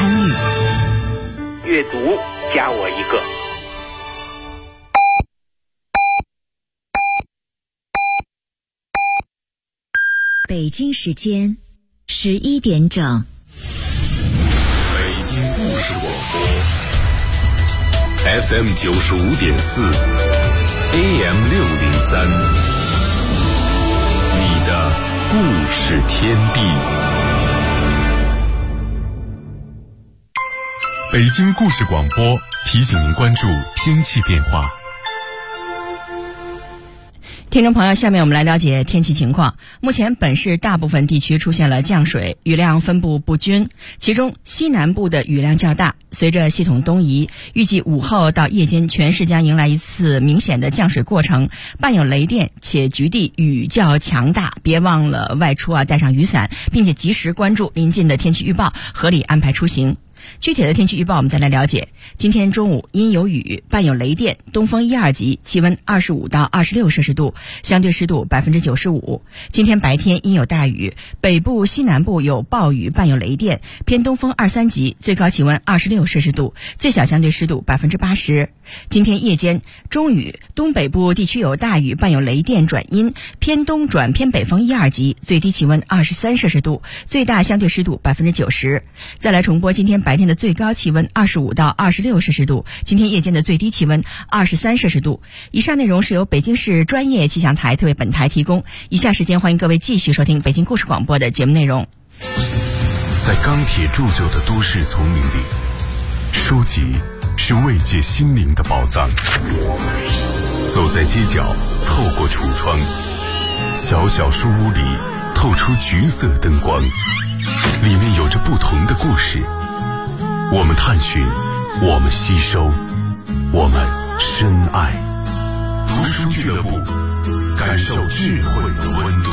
参与。 阅读加我一个。 北京时间11点整。 北京故事广播 FM 95.4 AM 603，你的故事天地。北京故事广播提醒您关注天气变化。 听众朋友，下面我们来了解天气情况。目前本市大部分地区出现了降水，雨量分布不均，其中西南部的雨量较大。随着系统东移，预计午后到夜间全市将迎来一次明显的降水过程，伴有雷电，且局地雨较强大。别忘了外出带上雨伞，并且及时关注临近的天气预报，合理安排出行。具体的天气预报我们再来了解。今天中午阴有雨，伴有雷电，东风1、2级，气温25到26摄氏度，相对湿度95%。今天白天阴有大雨，北部、西南部有暴雨，伴有雷电，偏东风2、3级，最高气温26摄氏度，最小相对湿度80%。今天夜间中雨，东北部地区有大雨，伴有雷电转阴，偏东转偏北风1、2级，最低气温23摄氏度，最大相对湿度90%。再来重播今天白天的最高气温25到26摄氏度，今天夜间的最低气温23摄氏度。以上内容是由北京市专业气象台特为本台提供。以下时间欢迎各位继续收听北京故事广播的节目内容。 在钢铁铸就的都市丛林里，书籍是慰藉心灵的宝藏。走在街角，透过橱窗，小小书屋里透出橘色灯光，里面有着不同的故事。我们探寻，我们吸收，我们深爱。读书俱乐部，感受智慧的温度。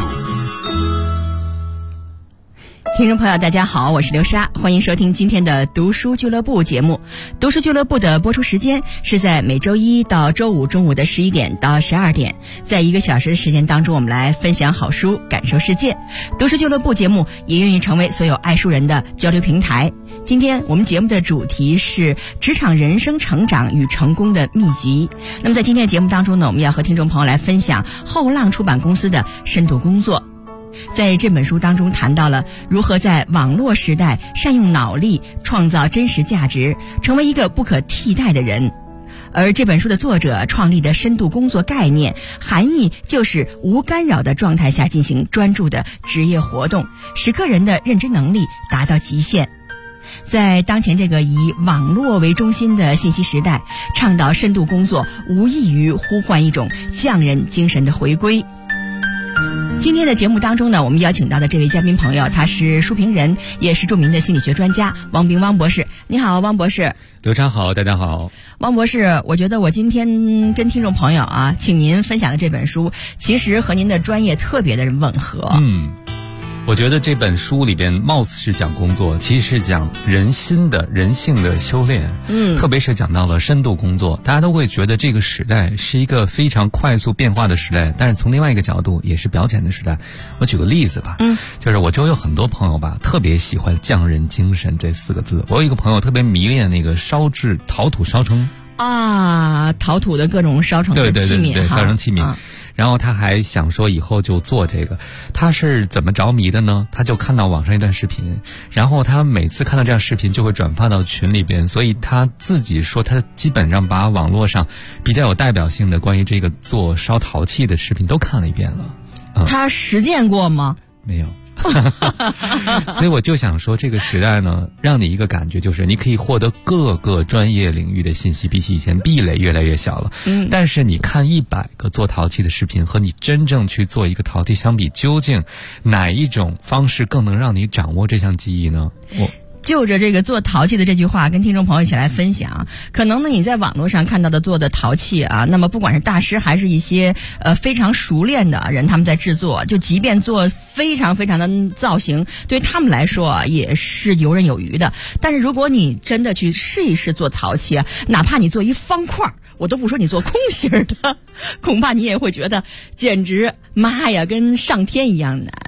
听众朋友大家好，我是刘莎，欢迎收听今天的读书俱乐部节目。读书俱乐部的播出时间是在每周一到周五中午的11点到12点，在1个小时的时间当中，我们来分享好书，感受世界。读书俱乐部节目也愿意成为所有爱书人的交流平台。今天我们节目的主题是职场人生成长与成功的秘籍。那么在今天的节目当中呢，我们要和听众朋友来分享后浪出版公司的深度工作。在这本书当中谈到了如何在网络时代善用脑力创造真实价值，成为一个不可替代的人。而这本书的作者创立的深度工作概念，含义就是无干扰的状态下进行专注的职业活动，使个人的认知能力达到极限。在当前这个以网络为中心的信息时代，倡导深度工作无异于呼唤一种匠人精神的回归。今天的节目当中呢，我们邀请到的这位嘉宾朋友，他是书评人，也是著名的心理学专家汪冰汪博士。你好，汪博士。 刘畅好，大家好。 汪博士，我觉得我今天跟听众朋友请您分享的这本书，其实和您的专业特别的吻合。 我觉得这本书里边貌似是讲工作，其实是讲人性的修炼。特别是讲到了深度工作，大家都会觉得这个时代是一个非常快速变化的时代，但是从另外一个角度也是表浅的时代。我举个例子吧，就是我周围有很多朋友吧，特别喜欢匠人精神这4个字。我有一个朋友特别迷恋那个陶土烧成陶土的各种烧成的器皿， 对，烧成器皿。然后他还想说以后就做这个。他是怎么着迷的呢？他就看到网上一段视频，然后他每次看到这样视频就会转发到群里边，所以他自己说他基本上把网络上比较有代表性的关于这个做烧陶器的视频都看了一遍了。 他实践过吗？ 没有。所以我就想说，这个时代呢，让你一个感觉就是你可以获得各个专业领域的信息，比起以前壁垒越来越小了。但是你看100个做陶器的视频和你真正去做一个陶器相比，究竟哪一种方式更能让你掌握这项技艺呢？ 就着这个做陶器的这句话跟听众朋友一起来分享。可能呢你在网络上看到的做的陶器那么不管是大师还是一些非常熟练的人，他们在制作，就即便做非常非常的造型，对他们来说也是游刃有余的。但是如果你真的去试一试做陶器哪怕你做一方块，我都不说你做空心的，恐怕你也会觉得简直妈呀跟上天一样难。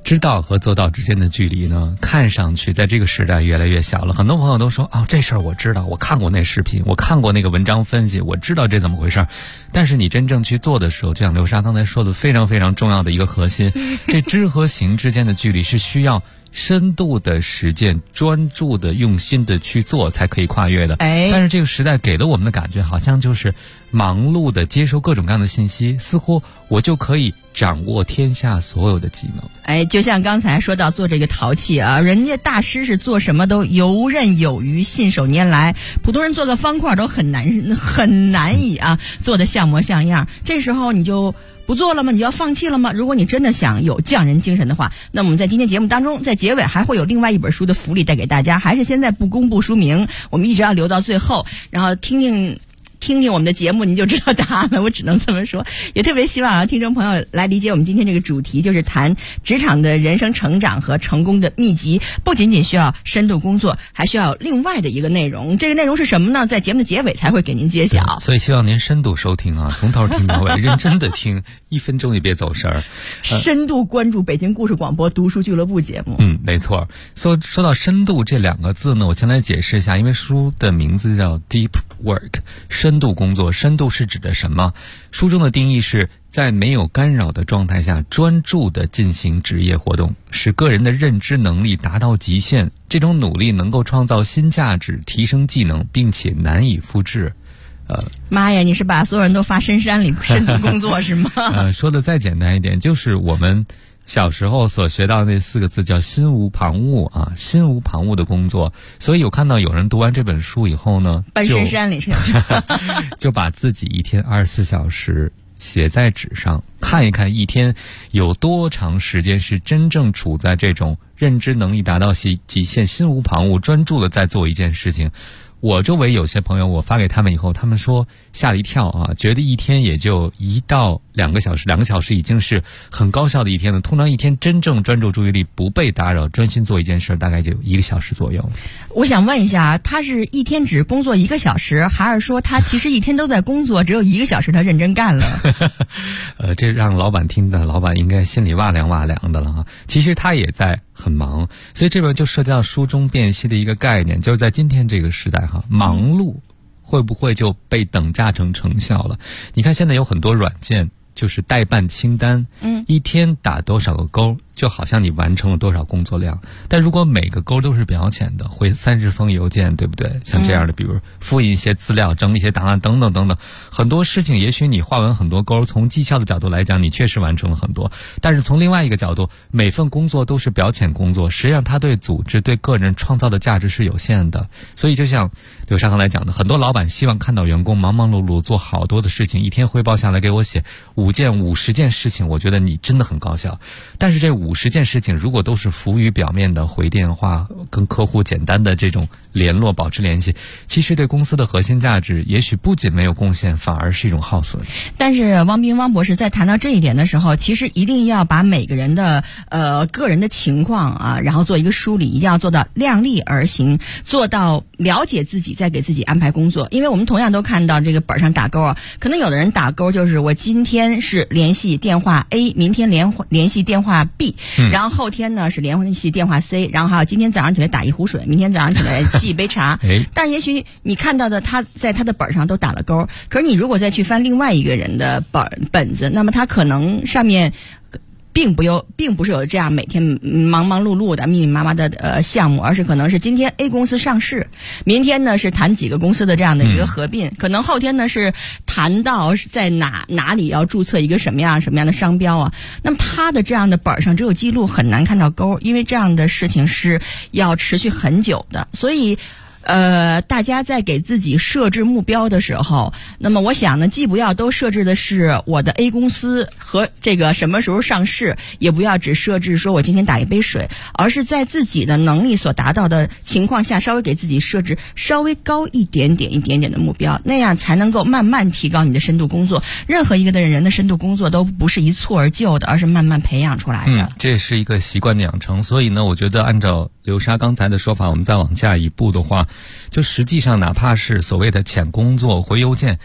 知道和做到之间的距离呢，看上去在这个时代越来越小了。很多朋友都说，哦，这事儿我知道，我看过那视频，我看过那个文章分析，我知道这怎么回事。但是你真正去做的时候，就像刘莎刚才说的非常非常重要的一个核心，这知和行之间的距离是需要深度的实践，专注的用心的去做才可以跨越的。但是这个时代给了我们的感觉好像就是忙碌的接收各种各样的信息，似乎我就可以掌握天下所有的技能。 就像刚才说到做这个陶器啊，人家大师是做什么都游刃有余，信手拈来，普通人做个方块都很难以啊做得像模像样。这时候你就不做了吗？你就要放弃了吗？如果你真的想有匠人精神的话，那我们在今天节目当中，在结尾还会有另外一本书的福利带给大家，还是现在不公布书名，我们一直要留到最后，然后听听我们的节目，您就知道答案了。我只能这么说，也特别希望听众朋友来理解我们今天这个主题，就是谈职场的人生成长和成功的秘籍。不仅仅需要深度工作，还需要另外的一个内容。这个内容是什么呢？在节目的结尾才会给您揭晓。 所以希望您深度收听啊，从头听到尾，认真的听，1分钟也别走神儿。 深度关注北京故事广播读书俱乐部节目。 没错。说到深度这2个字呢，我先来解释一下，因为书的名字叫 Deep Work， 深度工作。深度是指的什么？书中的定义是在没有干扰的状态下专注地进行职业活动，使个人的认知能力达到极限，这种努力能够创造新价值，提升技能，并且难以复制。 妈呀，你是把所有人都发深山里深度工作是吗？ 说的再简单一点，就是我们小时候所学到的那4个字叫心无旁骛啊，心无旁骛的工作。所以我看到有人读完这本书以后呢， 奔深山里去就把自己一天24小时写在纸上，看一看一天有多长时间是真正处在这种认知能力达到极限，心无旁骛，专注的在做一件事情。我周围有些朋友，我发给他们以后，他们说吓了一跳啊，觉得一天也就1到2个小时，2个小时已经是很高效的一天了。通常一天真正专注注意力不被打扰，专心做一件事，大概就1个小时左右。 我想问一下，他是一天只工作1个小时，还是说他其实一天都在工作，只有1个小时他认真干了？ 这让老板听的，老板应该心里哇凉哇凉的了哈。其实他也在很忙，所以这边就涉及到书中辨析的一个概念，就是在今天这个时代哈，忙碌会不会就被等价成成效了？你看现在有很多软件就是代办清单，一天打多少个勾，就好像你完成了多少工作量。但如果每个勾都是表浅的，回30封邮件，对不对？像这样的，比如复印一些资料，整理一些档案等等等等，很多事情也许你画完很多勾，从绩效的角度来讲，你确实完成了很多，但是从另外一个角度，每份工作都是表浅工作，实际上它对组织对个人创造的价值是有限的。所以就像刘莎刚才讲的，很多老板希望看到员工忙忙碌碌做好多的事情，一天汇报下来给我写5件50件事情，我觉得你真的很高效。但是这50件事情如果都是浮于表面的回电话，跟客户简单的这种联络保持联系，其实对公司的核心价值也许不仅没有贡献，反而是一种耗损。 但是汪博士在谈到这一点的时候，其实一定要把每个人的个人的情况啊，然后做一个梳理，一定要做到量力而行，做到了解自己，再给自己安排工作。因为我们同样都看到这个本上打勾啊，可能有的人打勾就是我今天是联系电话 A， 明天联系电话 B，然后后天呢是联系电话 C， 然后还有今天早上起来打一壶水，明天早上起来沏一杯茶。但也许你看到的他在他的本上都打了勾，可是你如果再去翻另外一个人的本子，那么他可能上面并不是有这样每天忙忙碌碌的密密麻麻的项目，而是可能是今天 A 公司上市，明天呢是谈几个公司的这样的一个合并，可能后天呢是谈到是在哪里要注册一个什么样的商标啊。那么他的这样的本上只有记录，很难看到勾，因为这样的事情是要持续很久的。所以大家在给自己设置目标的时候，那么我想呢，既不要都设置的是我的 A 公司和这个什么时候上市，也不要只设置说我今天打一杯水，而是在自己的能力所达到的情况下，稍微给自己设置稍微高一点点的目标，那样才能够慢慢提高你的深度工作。任何一个人的深度工作都不是一蹴而就的，而是慢慢培养出来的。 这是一个习惯的养成。所以呢，我觉得按照刘莎刚才的说法，我们再往下一步的话，就实际上哪怕是所谓的浅工作回邮件，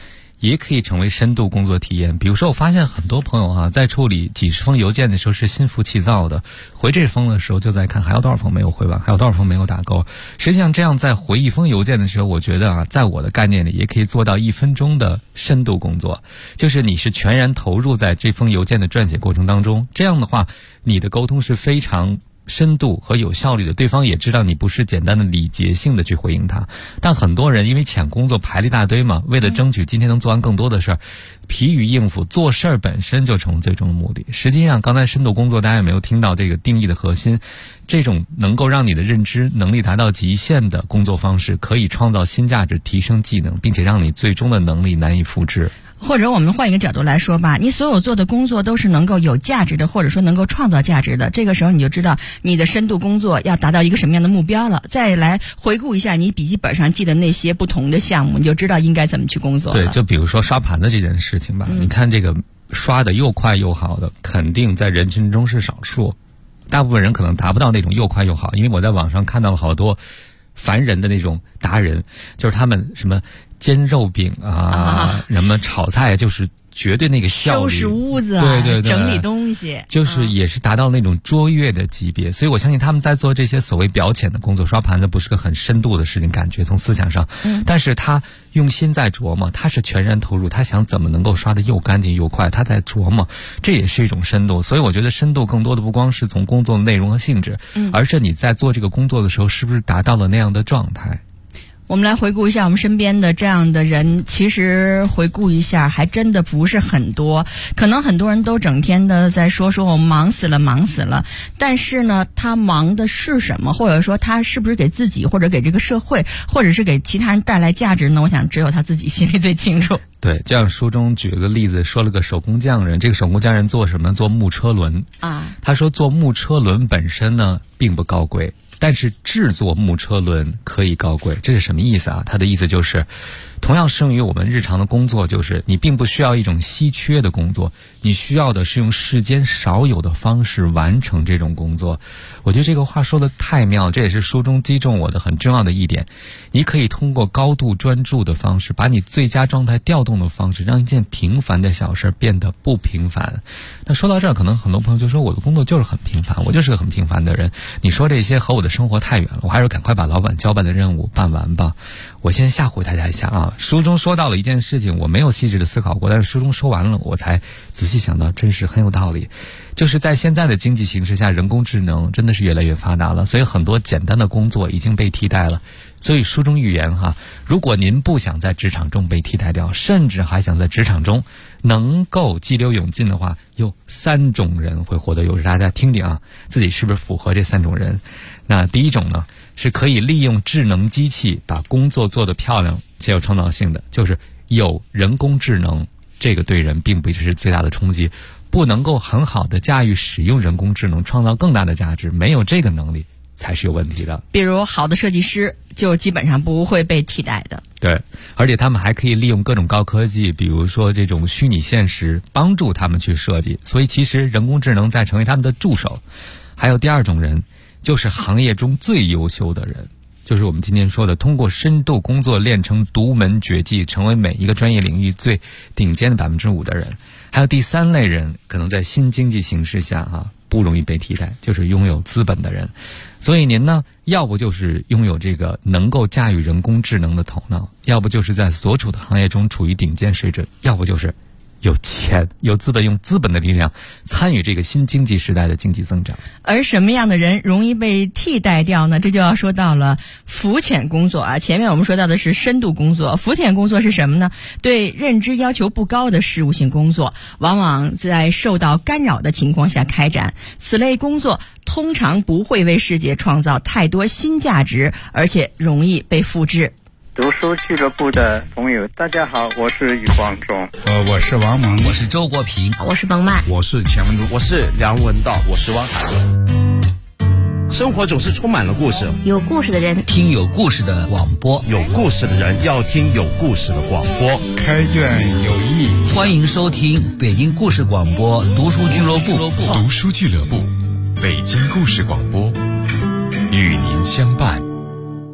也可以成为深度工作体验。比如说我发现很多朋友在处理几十封邮件的时候是心浮气躁的，回这封的时候就在看还有多少封没有回完，还有多少封没有打勾。实际上这样在回一封邮件的时候，我觉得在我的概念里也可以做到1分钟的深度工作，就是你是全然投入在这封邮件的撰写过程当中，这样的话你的沟通是非常深度和有效率的，对方也知道你不是简单的礼节性的去回应他。但很多人因为抢工作排了一大堆嘛，为了争取今天能做完更多的事儿，疲于应付，做事儿本身就成最终的目的。实际上刚才深度工作大家有没有听到这个定义的核心，这种能够让你的认知能力达到极限的工作方式，可以创造新价值，提升技能，并且让你最终的能力难以复制。 或者我们换一个角度来说吧，你所有做的工作都是能够有价值的，或者说能够创造价值的，这个时候你就知道你的深度工作要达到一个什么样的目标了。再来回顾一下你笔记本上记的那些不同的项目，你就知道应该怎么去工作了。 对，就比如说刷盘子这件事情吧，你看这个刷的又快又好的，肯定在人群中是少数，大部分人可能达不到那种又快又好。因为我在网上看到了好多烦人的那种达人，就是他们什么煎肉饼什么炒菜，就是绝对那个效率， 收拾屋子对， 整理东西， 就是也是达到那种卓越的级别。所以我相信他们在做这些所谓表浅的工作，刷盘子不是个很深度的事情，感觉从思想上，但是他用心在琢磨，他是全然投入，他想怎么能够刷得又干净又快，他在琢磨，这也是一种深度。所以我觉得深度更多的不光是从工作的内容和性质，而是你在做这个工作的时候是不是达到了那样的状态。 我们来回顾一下我们身边的这样的人，其实回顾一下还真的不是很多。可能很多人都整天的在说我忙死了，但是呢他忙的是什么，或者说他是不是给自己或者给这个社会或者是给其他人带来价值呢？我想只有他自己心里最清楚。 对，这样书中举了个例子，说了个手工匠人，这个手工匠人做什么？做木车轮他说做木车轮本身呢并不高贵，但是制作木车轮可以高贵。这是什么意思啊？他的意思就是同样适用于我们日常的工作，就是你并不需要一种稀缺的工作，你需要的是用世间少有的方式完成这种工作。我觉得这个话说的太妙，这也是书中击中我的很重要的一点。你可以通过高度专注的方式，把你最佳状态调动的方式，让一件平凡的小事变得不平凡。那说到这儿，可能很多朋友就说我的工作就是很平凡，我就是个很平凡的人，你说这些和我的生活太远了，我还是赶快把老板交办的任务办完吧。我先吓唬大家一下书中说到了一件事情，我没有细致的思考过，但是书中说完了，我才仔细想到，真是很有道理。就是在现在的经济形势下，人工智能真的是越来越发达了，所以很多简单的工作已经被替代了。所以书中预言如果您不想在职场中被替代掉，甚至还想在职场中能够激流勇进的话，有3种人会获得优势。大家听听自己是不是符合这3种人？那第一种呢，是可以利用智能机器把工作做得漂亮且有创造性的，就是有人工智能，这个对人并不是最大的冲击，不能够很好的驾驭使用人工智能创造更大的价值，没有这个能力才是有问题的。比如好的设计师就基本上不会被替代的。 对，而且他们还可以利用各种高科技，比如说这种虚拟现实，帮助他们去设计。所以其实人工智能在成为他们的助手。还有第2种人，就是行业中最优秀的人，就是我们今天说的通过深度工作练成独门绝技，成为每一个专业领域最顶尖的5%的人。还有第3类人，可能在新经济形势下不容易被替代，就是拥有资本的人。所以您呢，要不就是拥有这个能够驾驭人工智能的头脑，要不就是在所处的行业中处于顶尖水准，要不就是有钱有资本，用资本的力量参与这个新经济时代的经济增长。 而什么样的人容易被替代掉呢？这就要说到了浮浅工作前面我们说到的是深度工作，浮浅工作是什么呢？对认知要求不高的事务性工作，往往在受到干扰的情况下开展。此类工作通常不会为世界创造太多新价值，而且容易被复制。 读书俱乐部的朋友，大家好，我是余光中。 我是王蒙， 我是周国平， 我是冯曼， 我是钱文珠， 我是梁文道，我是汪海伦。生活总是充满了故事， 有故事的人听有故事的广播， 有故事的人要听有故事的广播。 开卷有益， 欢迎收听北京故事广播读书俱乐部。 读书俱乐部，北京故事广播，与您相伴。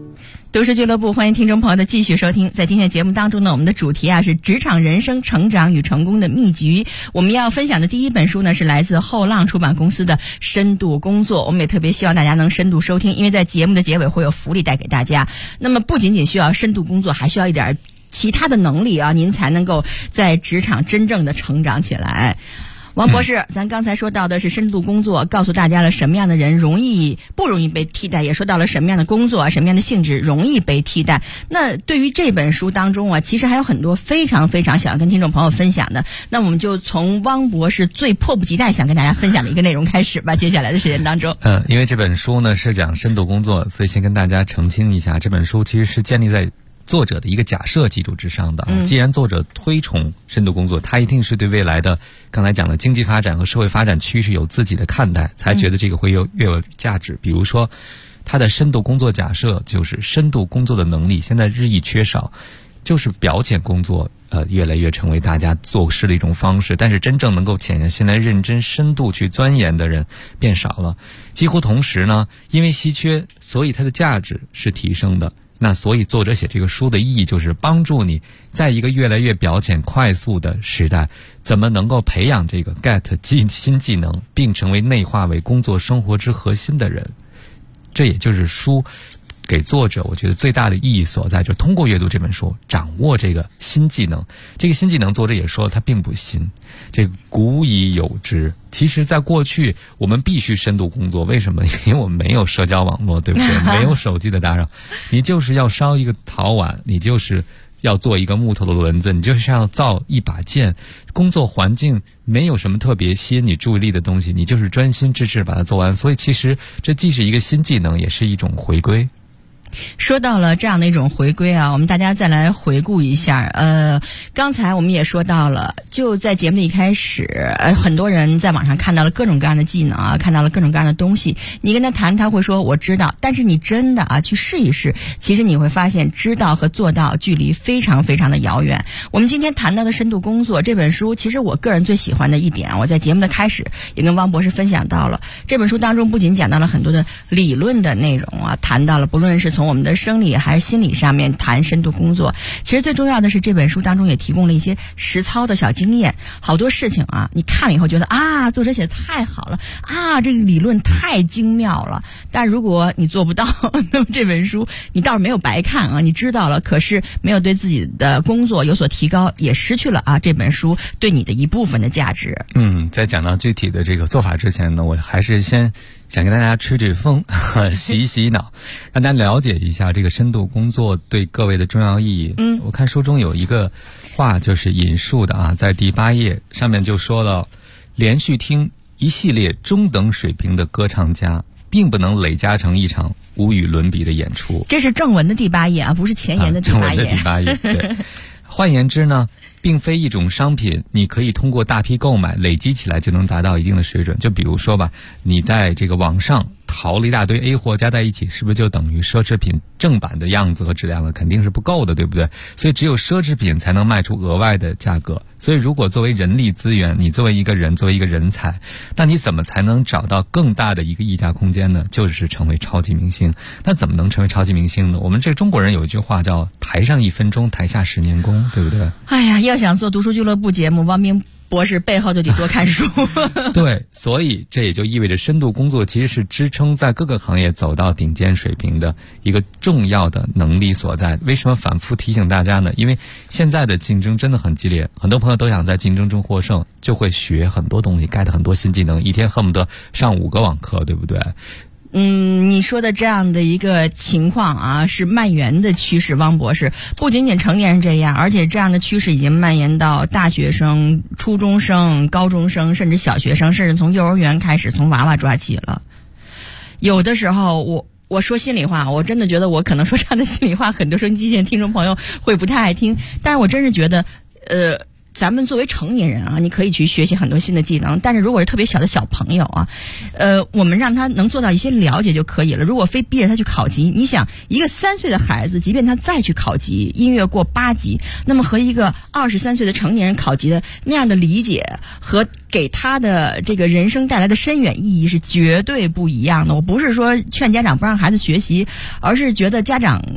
都市俱乐部，欢迎听众朋友的继续收听。在今天的节目当中呢，我们的主题是职场人生成长与成功的秘籍。我们要分享的第一本书呢，是来自后浪出版公司的《深度工作》。我们也特别希望大家能深度收听，因为在节目的结尾会有福利带给大家。那么不仅仅需要深度工作，还需要一点其他的能力啊，您才能够在职场真正的成长起来。王博士，咱刚才说到的是深度工作，告诉大家了什么样的人不容易被替代，也说到了什么样的工作、什么样的性质容易被替代。那对于这本书当中啊，其实还有很多非常非常想要跟听众朋友分享的。那我们就从汪博士最迫不及待想跟大家分享的一个内容开始吧。接下来的时间当中， 因为这本书呢是讲深度工作，所以先跟大家澄清一下，这本书其实是建立在作者的一个假设基础之上的。既然作者推崇深度工作，他一定是对未来的刚才讲的经济发展和社会发展趋势有自己的看待，才觉得这个会越有价值。比如说他的深度工作假设就是深度工作的能力现在日益缺少，就是表浅工作越来越成为大家做事的一种方式，但是真正能够潜下心来认真深度去钻研的人变少了。几乎同时呢，因为稀缺，所以它的价值是提升的。那所以作者写这个书的意义就是帮助你在一个越来越表浅快速的时代，怎么能够培养这个 get 新技能，并成为内化为工作生活之核心的人。这也就是书给作者我觉得最大的意义所在，就是通过阅读这本书掌握这个新技能。这个新技能作者也说它并不新，这个古已有之。其实在过去我们必须深度工作，为什么？因为我们没有社交网络，对不对？没有手机的打扰，你就是要烧一个陶碗，你就是要做一个木头的轮子，你就是要造一把剑。工作环境没有什么特别吸引你注意力的东西，你就是专心致志把它做完。所以其实这既是一个新技能，也是一种回归。 说到了这样的一种回归啊，我们大家再来回顾一下。刚才我们也说到了，就在节目的一开始，很多人在网上看到了各种各样的技能啊，看到了各种各样的东西。你跟他谈，他会说我知道，但是你真的去试一试，其实你会发现知道和做到距离非常非常的遥远。我们今天谈到的深度工作这本书，其实我个人最喜欢的一点，我在节目的开始也跟汪博士分享到了。这本书当中不仅讲到了很多的理论的内容啊，谈到了不论是从我们的生理还是心理上面谈深度工作，其实最重要的是这本书当中也提供了一些实操的小经验。好多事情啊，你看了以后觉得作者写的太好了这个理论太精妙了，但如果你做不到，那么这本书你倒是没有白看啊，你知道了，可是没有对自己的工作有所提高，也失去了这本书对你的一部分的价值。 在讲到具体的这个做法之前呢，我还是先想跟大家吹吹风，洗洗脑，让大家了解一下这个深度工作对各位的重要意义。我看书中有一个话就是引述的在第8页上面就说了，连续听一系列中等水平的歌唱家，并不能累加成一场无与伦比的演出。 这是正文的第8页不是前言的第8页。 正文的第8页，对。换言之呢，并非一种商品你可以通过大批购买累积起来就能达到一定的水准。就比如说吧，你在这个网上淘了一大堆 A 货加在一起，是不是就等于奢侈品正版的样子和质量了？肯定是不够的，对不对？所以只有奢侈品才能卖出额外的价格。所以如果作为人力资源，你作为一个人，作为一个人才，那你怎么才能找到更大的一个溢价空间呢？就是成为超级明星。那怎么能成为超级明星呢？我们这中国人有一句话叫台上1分钟，台下10年功，对不对？ 要想做读书俱乐部节目，汪冰博士背后就得多看书。 对，所以这也就意味着深度工作其实是支撑在各个行业走到顶尖水平的一个重要的能力所在。为什么反复提醒大家呢？因为现在的竞争真的很激烈，很多朋友都想在竞争中获胜，就会学很多东西，get很多新技能，一天恨不得上5个网课，对不对？ 你说的这样的一个情况是蔓延的趋势，汪博士，不仅仅成年人这样，而且这样的趋势已经蔓延到大学生、初中生、高中生，甚至小学生，甚至从幼儿园开始，从娃娃抓起了。有的时候我说心里话，我真的觉得我可能说这样的心里话，很多收音机前听众朋友会不太爱听，但是我真是觉得咱们作为成年人你可以去学习很多新的技能，但是如果是特别小的小朋友我们让他能做到一些了解就可以了。如果非逼着他去考级，你想一个3岁的孩子，即便他再去考级，音乐过8级，那么和一个23岁的成年人考级的那样的理解和给他的这个人生带来的深远意义是绝对不一样的。我不是说劝家长不让孩子学习，而是觉得家长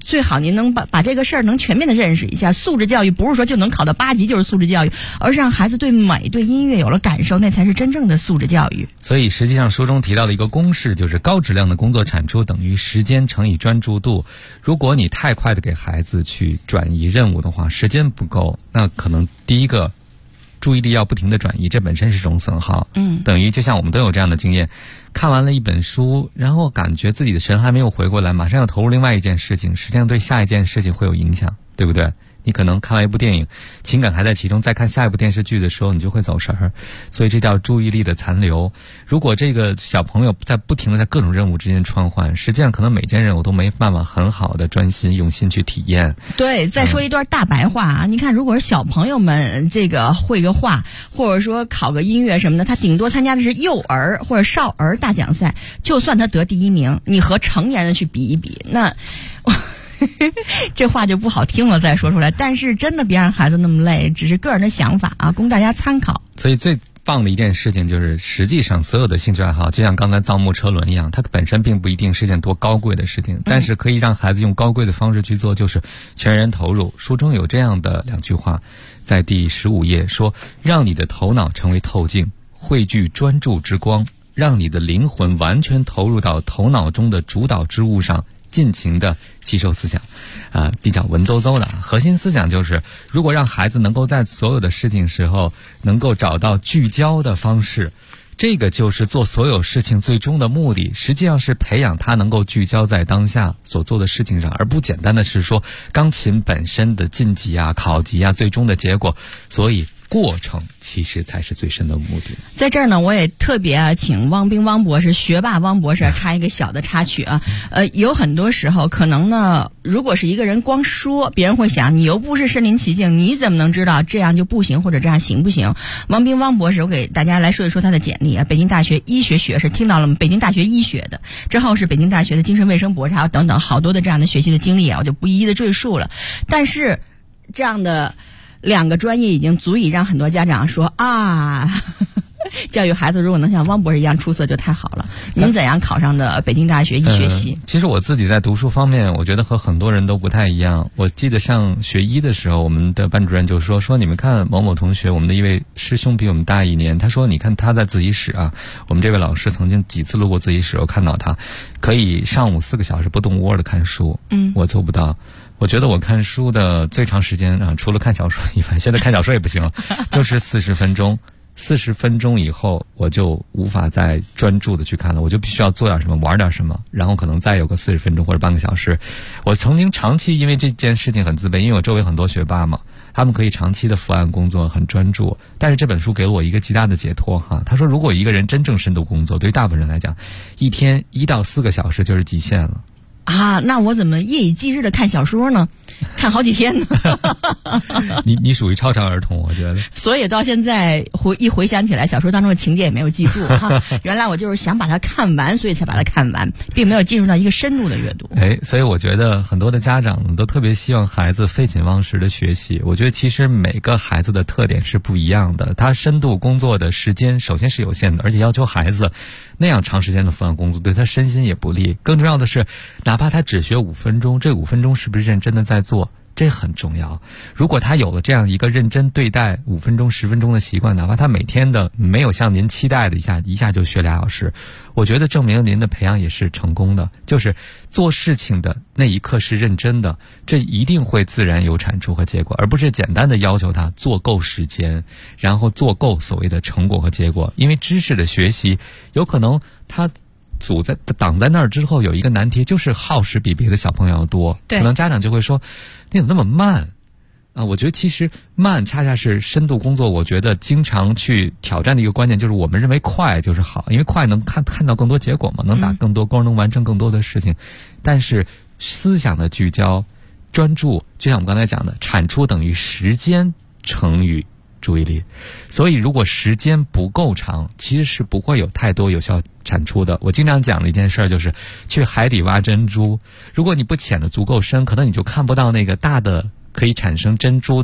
最好您能把这个事儿能全面的认识一下。素质教育不是说就能考到8级就是素质教育，而是让孩子对美、对音乐有了感受，那才是真正的素质教育。 所以实际上书中提到的一个公式就是高质量的工作产出等于时间乘以专注度。如果你太快的给孩子去转移任务的话，时间不够，那可能第一个注意力要不停的转移，这本身是种损耗。等于就像我们都有这样的经验，看完了一本书，然后感觉自己的神还没有回过来，马上要投入另外一件事情，实际上对下一件事情会有影响，对不对？你可能看完一部电影，情感还在其中，再看下一部电视剧的时候，你就会走神儿，所以这叫注意力的残留。如果这个小朋友在不停的在各种任务之间穿换，实际上可能每件任务都没办法很好的专心用心去体验。 对，再说一段大白话啊，你看，如果是小朋友们这个会个画，或者说考个音乐什么的，他顶多参加的是幼儿或者少儿大奖赛，就算他得第1名，你和成年人去比一比，那这话就不好听了，再说出来。但是真的别让孩子那么累，只是个人的想法啊，供大家参考。 所以最棒的一件事情就是，实际上所有的兴趣爱好，就像刚才造木车轮一样，它本身并不一定是件多高贵的事情，但是可以让孩子用高贵的方式去做，就是全然投入。书中有这样的2句话，在第15页说：让你的头脑成为透镜，汇聚专注之光，让你的灵魂完全投入到头脑中的主导之物上，尽情的吸收思想。比较文绉绉的核心思想就是，如果让孩子能够在所有的事情时候能够找到聚焦的方式，这个就是做所有事情最终的目的，实际上是培养他能够聚焦在当下所做的事情上，而不简单的是说钢琴本身的晋级啊、考级啊最终的结果。所以过程其实才是最深的目的。 在这儿呢，我也特别请汪冰汪博士、学霸汪博士插一个小的插曲啊。有很多时候可能呢，如果是一个人光说，别人会想你又不是身临其境，你怎么能知道这样就不行或者这样行不行？汪冰汪博士，我给大家来说一说他的简历啊。北京大学医学学士，听到了吗？北京大学医学的，之后是北京大学的精神卫生博士，还有等等好多的这样的学习的经历啊，我就不一一的赘述了。但是这样的2个专业已经足以让很多家长说啊，教育孩子如果能像汪博士一样出色就太好了。您怎样考上的北京大学医学系？ 其实我自己在读书方面，我觉得和很多人都不太一样。我记得上学医的时候，我们的班主任就说你们看某某同学，我们的一位师兄比我们大1年，他说你看他在自习室啊，我们这位老师曾经几次路过自习室，我看到他可以上午4个小时不动窝的看书，我做不到。我觉得我看书的最长时间啊，除了看小说以外，现在看小说也不行了，就是40分钟。40分钟以后，我就无法再专注的去看了，我就必须要做点什么，玩点什么，然后可能再有个40分钟或者半个小时。我曾经长期因为这件事情很自卑，因为我周围很多学霸嘛，他们可以长期的伏案工作，很专注。但是这本书给了我一个极大的解脱哈。他说，如果一个人真正深度工作，对于大部分人来讲，一天1到4个小时就是极限了。 啊，那我怎么夜以继日的看小说呢？看好几天呢。 你属于超常儿童，我觉得。 所以到现在回想起来，小说当中的情节也没有记住哈。原来我就是想把它看完，所以才把它看完，并没有进入到一个深度的阅读。 所以我觉得很多的家长都特别希望孩子废寝忘食的学习。我觉得其实每个孩子的特点是不一样的，他深度工作的时间首先是有限的，而且要求孩子那样长时间的伏案工作对他身心也不利。更重要的是，哪怕他只学5分钟，这5分钟是不是认真的在做，这很重要。如果他有了这样一个认真对待5分钟10分钟的习惯，哪怕他每天的没有像您期待的一下就学2小时，我觉得证明您的培养也是成功的。就是做事情的那一刻是认真的，这一定会自然有产出和结果，而不是简单的要求他做够时间，然后做够所谓的成果和结果。因为知识的学习有可能他挡在那儿之后，有一个难题，就是耗时比别的小朋友要多。可能家长就会说，你怎么那么慢啊？我觉得其实慢恰恰是深度工作我觉得经常去挑战的一个关键，就是我们认为快就是好，因为快能看到更多结果嘛，能打更多光，能完成更多的事情。但是思想的聚焦专注，就像我们刚才讲的，产出等于时间乘以注意力。所以如果时间不够长，其实是不会有太多有效产出的。我经常讲的一件事就是去海底挖珍珠，如果你不潜得足够深，可能你就看不到那个大的可以产生珍珠的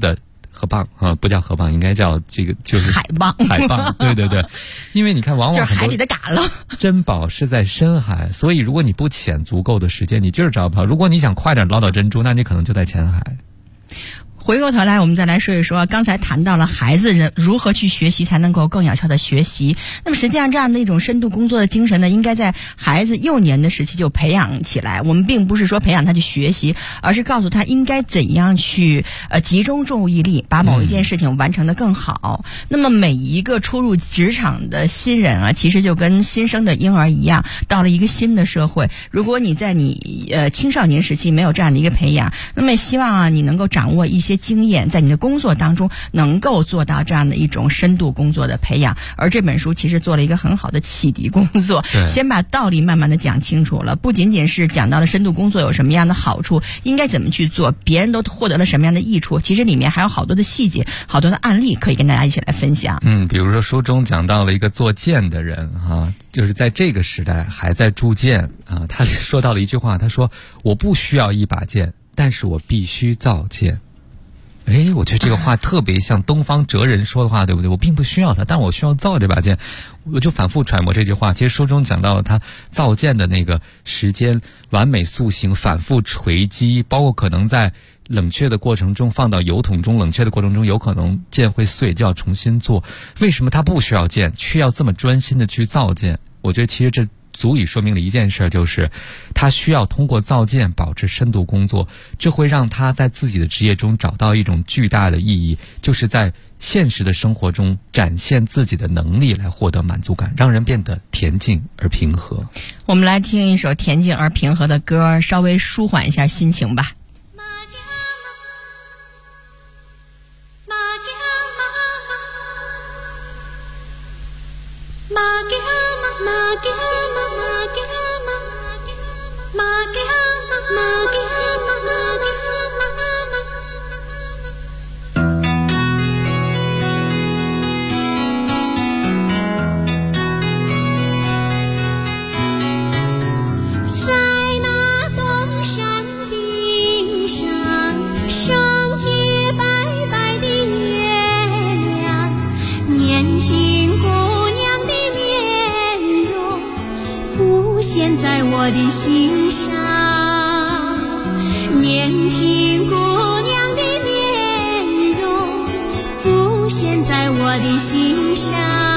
河蚌啊，不叫河蚌，应该叫这个就是海蚌。 海蚌，对对对，因为你看，往往就是海里的嘎了。 珍宝是在深海，所以如果你不潜足够的时间，你就是找不到。如果你想快点捞到珍珠，那你可能就在浅海。 回过头来，我们再来说一说，刚才谈到了孩子如何去学习才能够更有效的学习。那么实际上这样的一种深度工作的精神呢，应该在孩子幼年的时期就培养起来。我们并不是说培养他去学习，而是告诉他应该怎样去集中注意力，把某一件事情完成得更好。那么每一个初入职场的新人啊，其实就跟新生的婴儿一样，到了一个新的社会，如果你在你青少年时期没有这样的一个培养，那么希望啊你能够掌握一些经验，在你的工作当中能够做到这样的一种深度工作的培养。而这本书其实做了一个很好的启迪工作，先把道理慢慢的讲清楚了，不仅仅是讲到了深度工作有什么样的好处，应该怎么去做，别人都获得了什么样的益处，其实里面还有好多的细节，好多的案例可以跟大家一起来分享。 比如说书中讲到了一个做剑的人啊，就是在这个时代还在铸剑啊，他说到了一句话，他说我不需要一把剑，但是我必须造剑。我觉得这个话特别像东方哲人说的话，对不对？我并不需要它，但我需要造这把剑。我就反复揣摩这句话。其实书中讲到了他造剑的那个时间，完美塑形，反复锤击，包括可能在冷却的过程中放到油桶中，冷却的过程中有可能剑会碎，就要重新做。为什么他不需要剑，却要这么专心的去造剑？我觉得其实这足以说明了一件事，就是他需要通过造剑保持深度工作，这会让他在自己的职业中找到一种巨大的意义，就是在现实的生活中展现自己的能力来获得满足感，让人变得恬静而平和。 我们来听一首恬静而平和的歌，稍微舒缓一下心情吧。 现在我的心上，年轻姑娘的面容浮现在我的心上。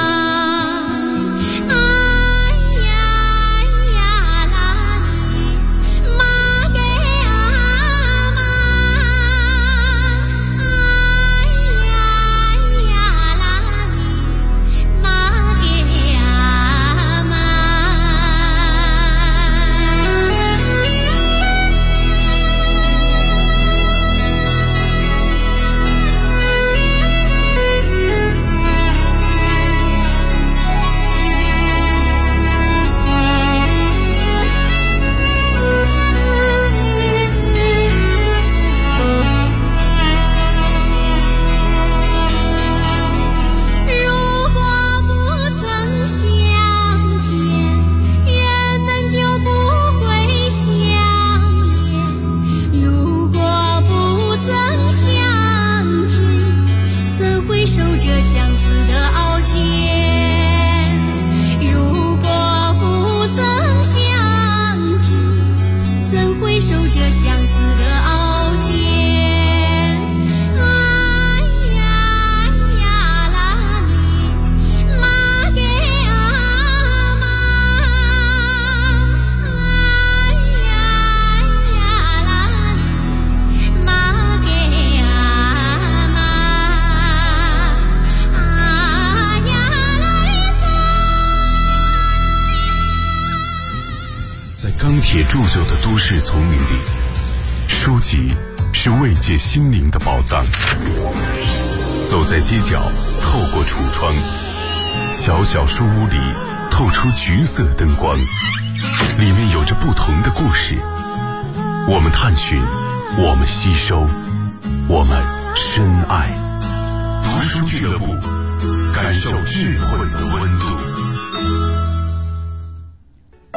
铸就的都市丛林里，书籍是慰藉心灵的宝藏。走在街角，透过橱窗，小小书屋里透出橘色灯光，里面有着不同的故事。我们探寻，我们吸收，我们深爱。读书俱乐部，感受智慧的温度。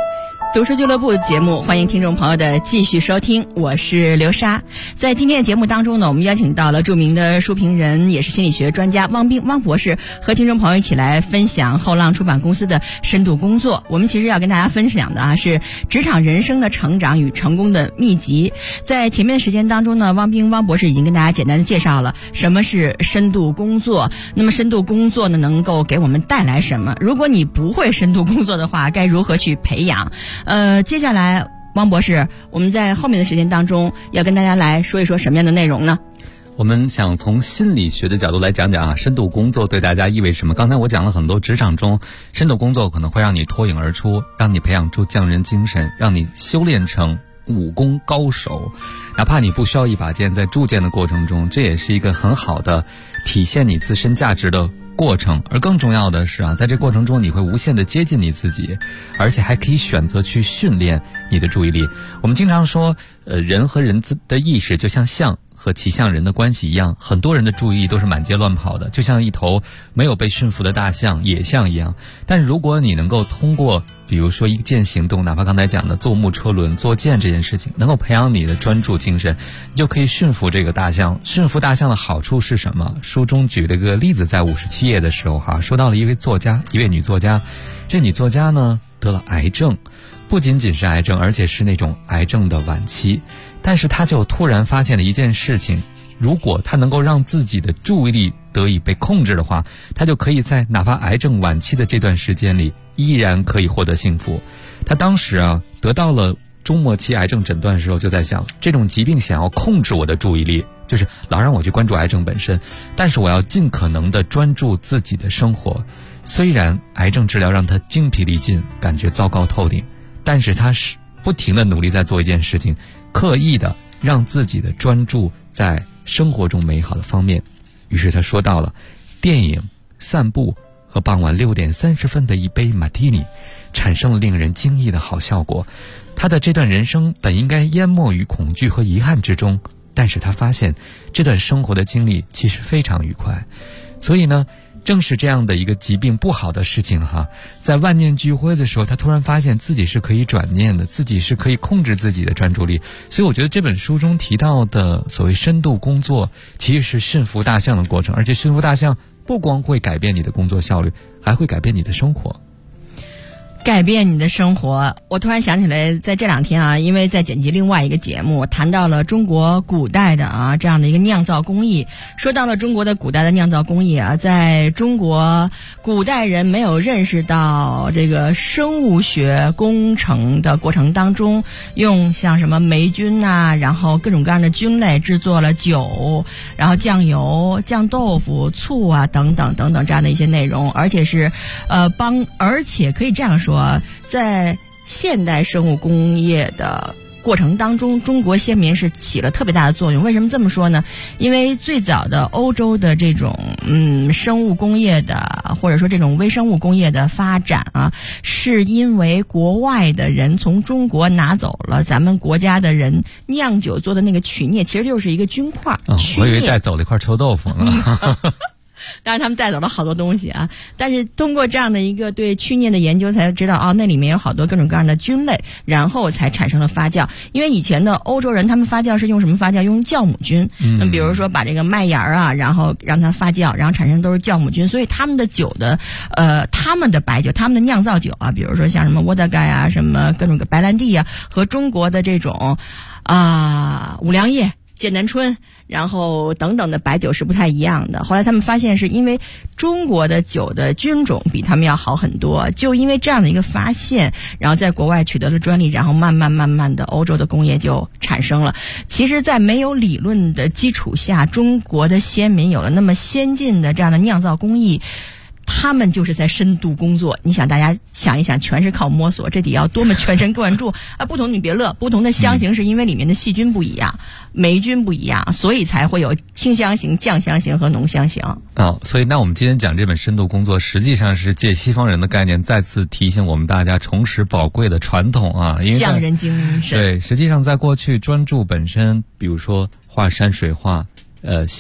读书俱乐部节目，欢迎听众朋友的继续收听，我是刘莎。在今天的节目当中呢，我们邀请到了著名的书评人，也是心理学专家汪斌汪博士，和听众朋友一起来分享后浪出版公司的深度工作。我们其实要跟大家分享的是职场人生的成长与成功的秘籍。在前面的时间当中呢，汪博士已经跟大家简单的介绍了什么是深度工作。那么深度工作呢，能够给我们带来什么？如果你不会深度工作的话，该如何去培养？接下来汪博士，我们在后面的时间当中要跟大家来说一说什么样的内容呢？ 我们想从心理学的角度来讲讲深度工作对大家意味什么。刚才我讲了很多，职场中深度工作可能会让你脱颖而出，让你培养出匠人精神，让你修炼成武功高手，哪怕你不需要一把剑，在铸剑的过程中，这也是一个很好的体现你自身价值的过程。而更重要的是在这过程中你会无限的接近你自己，而且还可以选择去训练你的注意力。我们经常说人和人的意识就像象和骑象人的关系一样，很多人的注意力都是满街乱跑的，就像一头没有被驯服的大象野象一样。但是如果你能够通过比如说一件行动，哪怕刚才讲的坐木车轮做剑这件事情，能够培养你的专注精神，你就可以驯服这个大象。驯服大象的好处是什么？书中举了个例子，在57页的时候说到了一位作家，一位女作家。这女作家呢得了癌症，不仅仅是癌症，而且是那种癌症的晚期。但是她就突然发现了一件事情，如果她能够让自己的注意力得以被控制的话，她就可以在哪怕癌症晚期的这段时间里依然可以获得幸福。她当时得到了中末期癌症诊断的时候，就在想，这种疾病想要控制我的注意力，就是老让我去关注癌症本身，但是我要尽可能的专注自己的生活。虽然癌症治疗让她精疲力尽，感觉糟糕透顶，但是她是不停的努力在做一件事情，刻意的让自己的专注在生活中美好的方面。于是她说到了电影、散步和傍晚6点30分的一杯马提尼，产生了令人惊异的好效果。她的这段人生本应该淹没于恐惧和遗憾之中，但是她发现这段生活的经历其实非常愉快。所以呢，正是这样的一个疾病不好的事情在万念俱灰的时候，他突然发现自己是可以转念的，自己是可以控制自己的专注力。所以我觉得这本书中提到的所谓深度工作，其实是驯服大象的过程，而且驯服大象不光会改变你的工作效率，还会改变你的生活。 改变你的生活。我突然想起来，在这2天因为在剪辑另外一个节目，谈到了中国古代的这样的一个酿造工艺。说到了中国的古代的酿造工艺在中国古代人没有认识到这个生物学工程的过程当中，用像什么霉菌然后各种各样的菌类制作了酒，然后酱油、酱豆腐、醋等等等等这样的一些内容，而且是而且可以这样说，在现代生物工业的过程当中，中国先民是起了特别大的作用。为什么这么说呢？因为最早的欧洲的这种生物工业的，或者说这种微生物工业的发展是因为国外的人从中国拿走了咱们国家的人酿酒做的那个曲镍，其实就是一个菌块。 我以为带走了一块臭豆腐呢。 当然他们带走了好多东西但是通过这样的一个对曲镍的研究才知道那里面有好多各种各样的菌类，然后才产生了发酵。因为以前的欧洲人他们发酵是用什么发酵？用酵母菌。那比如说把这个麦芽然后让它发酵，然后产生都是酵母菌，所以他们的酒的他们的白酒，他们的酿造酒比如说像什么沃德盖什么各种白兰地和中国的这种五粮液、剑南春然后等等的白酒是不太一样的。后来他们发现是因为中国的酒的菌种比他们要好很多，就因为这样的一个发现，然后在国外取得了专利，然后慢慢的欧洲的工业就产生了。其实在没有理论的基础下，中国的先民有了那么先进的这样的酿造工艺，他们就是在深度工作。你想大家想一想，全是靠摸索，这得要多么全神贯注不同你别乐，不同的香型是因为里面的细菌不一样，霉菌不一样，所以才会有清香型、酱香型和浓香型。 所以那我们今天讲这本深度工作，实际上是借西方人的概念，再次提醒我们大家重拾宝贵的传统因为匠人精神。 对，实际上在过去专注本身，比如说画山水画，写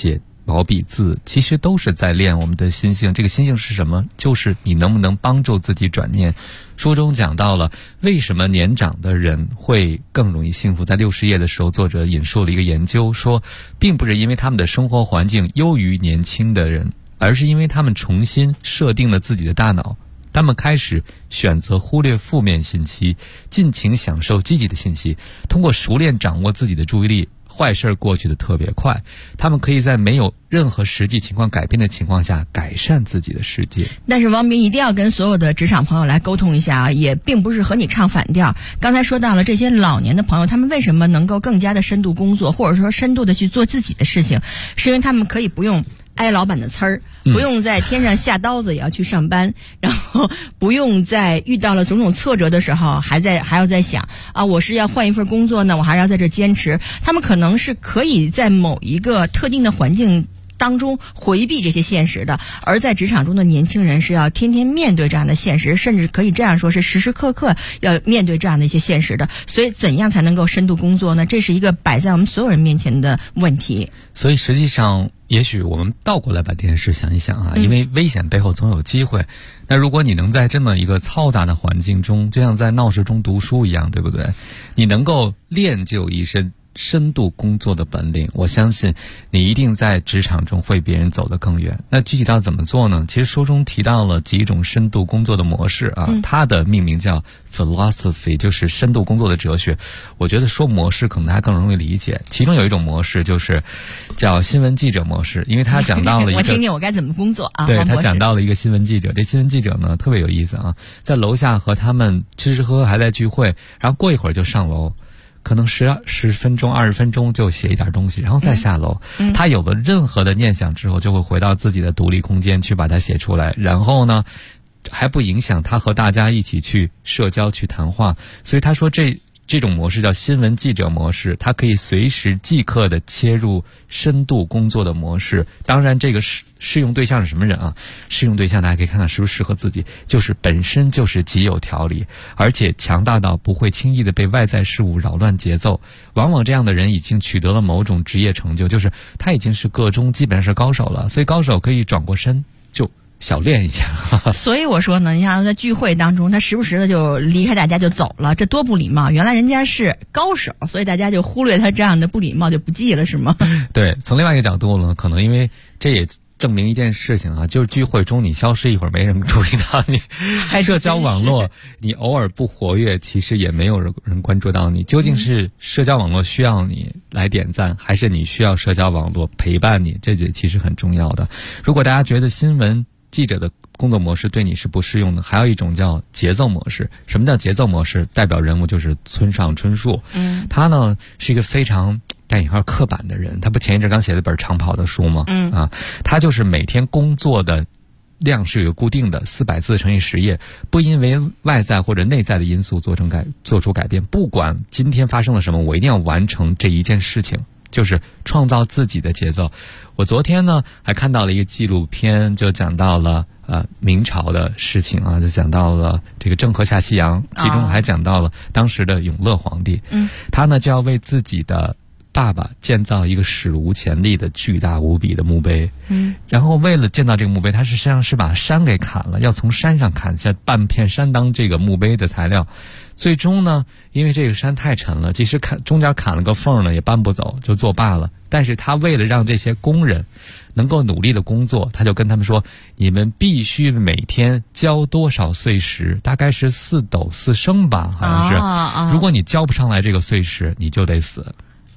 毛笔字，其实都是在练我们的心性。这个心性是什么？就是你能不能帮助自己转念。书中讲到了为什么年长的人会更容易幸福。在60页的时候，作者引述了一个研究，说并不是因为他们的生活环境优于年轻的人，而是因为他们重新设定了自己的大脑，他们开始选择忽略负面信息，尽情享受积极的信息，通过熟练掌握自己的注意力，坏事过去的特别快，他们可以在没有任何实际情况改变的情况下改善自己的世界。 但是王斌一定要跟所有的职场朋友来沟通一下啊，也并不是和你唱反调。刚才说到了这些老年的朋友，他们为什么能够更加的深度工作，或者说深度的去做自己的事情，是因为他们可以不用挨老板的呲儿，不用在天上下刀子也要去上班，然后不用在遇到了种种挫折的时候还要在想啊，我是要换一份工作呢，我还是要在这坚持。他们可能是可以在某一个特定的环境当中回避这些现实的，而在职场中的年轻人是要天天面对这样的现实，甚至可以这样说是时时刻刻要面对这样的一些现实的。所以怎样才能够深度工作呢？这是一个摆在我们所有人面前的问题。 所以实际上也许我们倒过来把这件事想一想啊，因为危险背后总有机会。那如果你能在这么一个嘈杂的环境中，就像在闹市中读书一样，对不对？你能够练就一身深度工作的本领，我相信你一定在职场中会比人走得更远。那具体到怎么做呢？其实书中提到了几种深度工作的模式啊，它的命名叫 philosophy， 就是深度工作的哲学。我觉得说模式可能还更容易理解。其中有一种模式就是叫新闻记者模式，因为他讲到了一个我听听我该怎么工作啊。 对，他讲到了一个新闻记者，这新闻记者呢特别有意思啊，在楼下和他们吃吃喝喝还在聚会，然后过一会儿就上楼，可能10分钟20分钟就写一点东西，然后再下楼。他有了任何的念想之后，就会回到自己的独立空间去把它写出来，然后呢还不影响他和大家一起去社交去谈话。所以他说这种模式叫新闻记者模式，它可以随时即刻的切入深度工作的模式。当然这个适用对象是什么人啊？适用对象大家可以看看是不是适合自己，就是本身就是极有条理，而且强大到不会轻易的被外在事物扰乱节奏。往往这样的人已经取得了某种职业成就，就是他已经是个中基本上是高手了，所以高手可以转过身就小练一下。 所以我说呢，你像在聚会当中，他时不时的就离开大家就走了，这多不礼貌。原来人家是高手，所以大家就忽略他这样的不礼貌就不记了，是吗？ 对，从另外一个角度呢，可能因为这也证明一件事情啊，就是聚会中你消失一会儿没人注意到你，社交网络你偶尔不活跃，其实也没有人关注到你。究竟是社交网络需要你来点赞，还是你需要社交网络陪伴你？这其实很重要的。如果大家觉得新闻记者的工作模式对你是不适用的，还有一种叫节奏模式。什么叫节奏模式？代表人物就是村上春树。他呢是一个非常带引号刻板的人，他不前一阵刚写了本长跑的书吗？他就是每天工作的量是有一个固定的400字乘以10页，不因为外在或者内在的因素做出改变。不管今天发生了什么，我一定要完成这一件事情，就是创造自己的节奏。我昨天呢还看到了一个纪录片，就讲到了明朝的事情啊，就讲到了这个郑和下西洋，其中还讲到了当时的永乐皇帝。他呢就要为自己的爸爸建造一个史无前例的巨大无比的墓碑。然后为了建造这个墓碑，他实际上是把山给砍了，要从山上砍下半片山当这个墓碑的材料。最终呢，因为这个山太沉了，即使中间砍了个缝呢，也搬不走，就作罢了。但是他为了让这些工人能够努力的工作，他就跟他们说，你们必须每天交多少碎石，大概是4斗4升吧，好像是。如果你交不上来这个碎石，你就得死。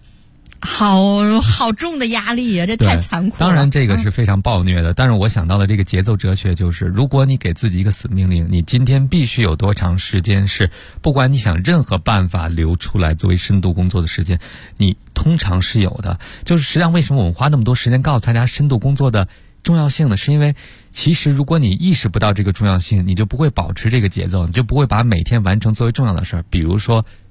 好重的压力啊，这太残酷了。 当然这个是非常暴虐的，但是我想到了这个节奏哲学，就是如果你给自己一个死命令，你今天必须有多长时间是不管你想任何办法留出来作为深度工作的时间，你通常是有的。就是实际上为什么我们花那么多时间告诉大家深度工作的重要性呢？是因为其实如果你意识不到这个重要性，你就不会保持这个节奏，你就不会把每天完成作为重要的事儿。比如说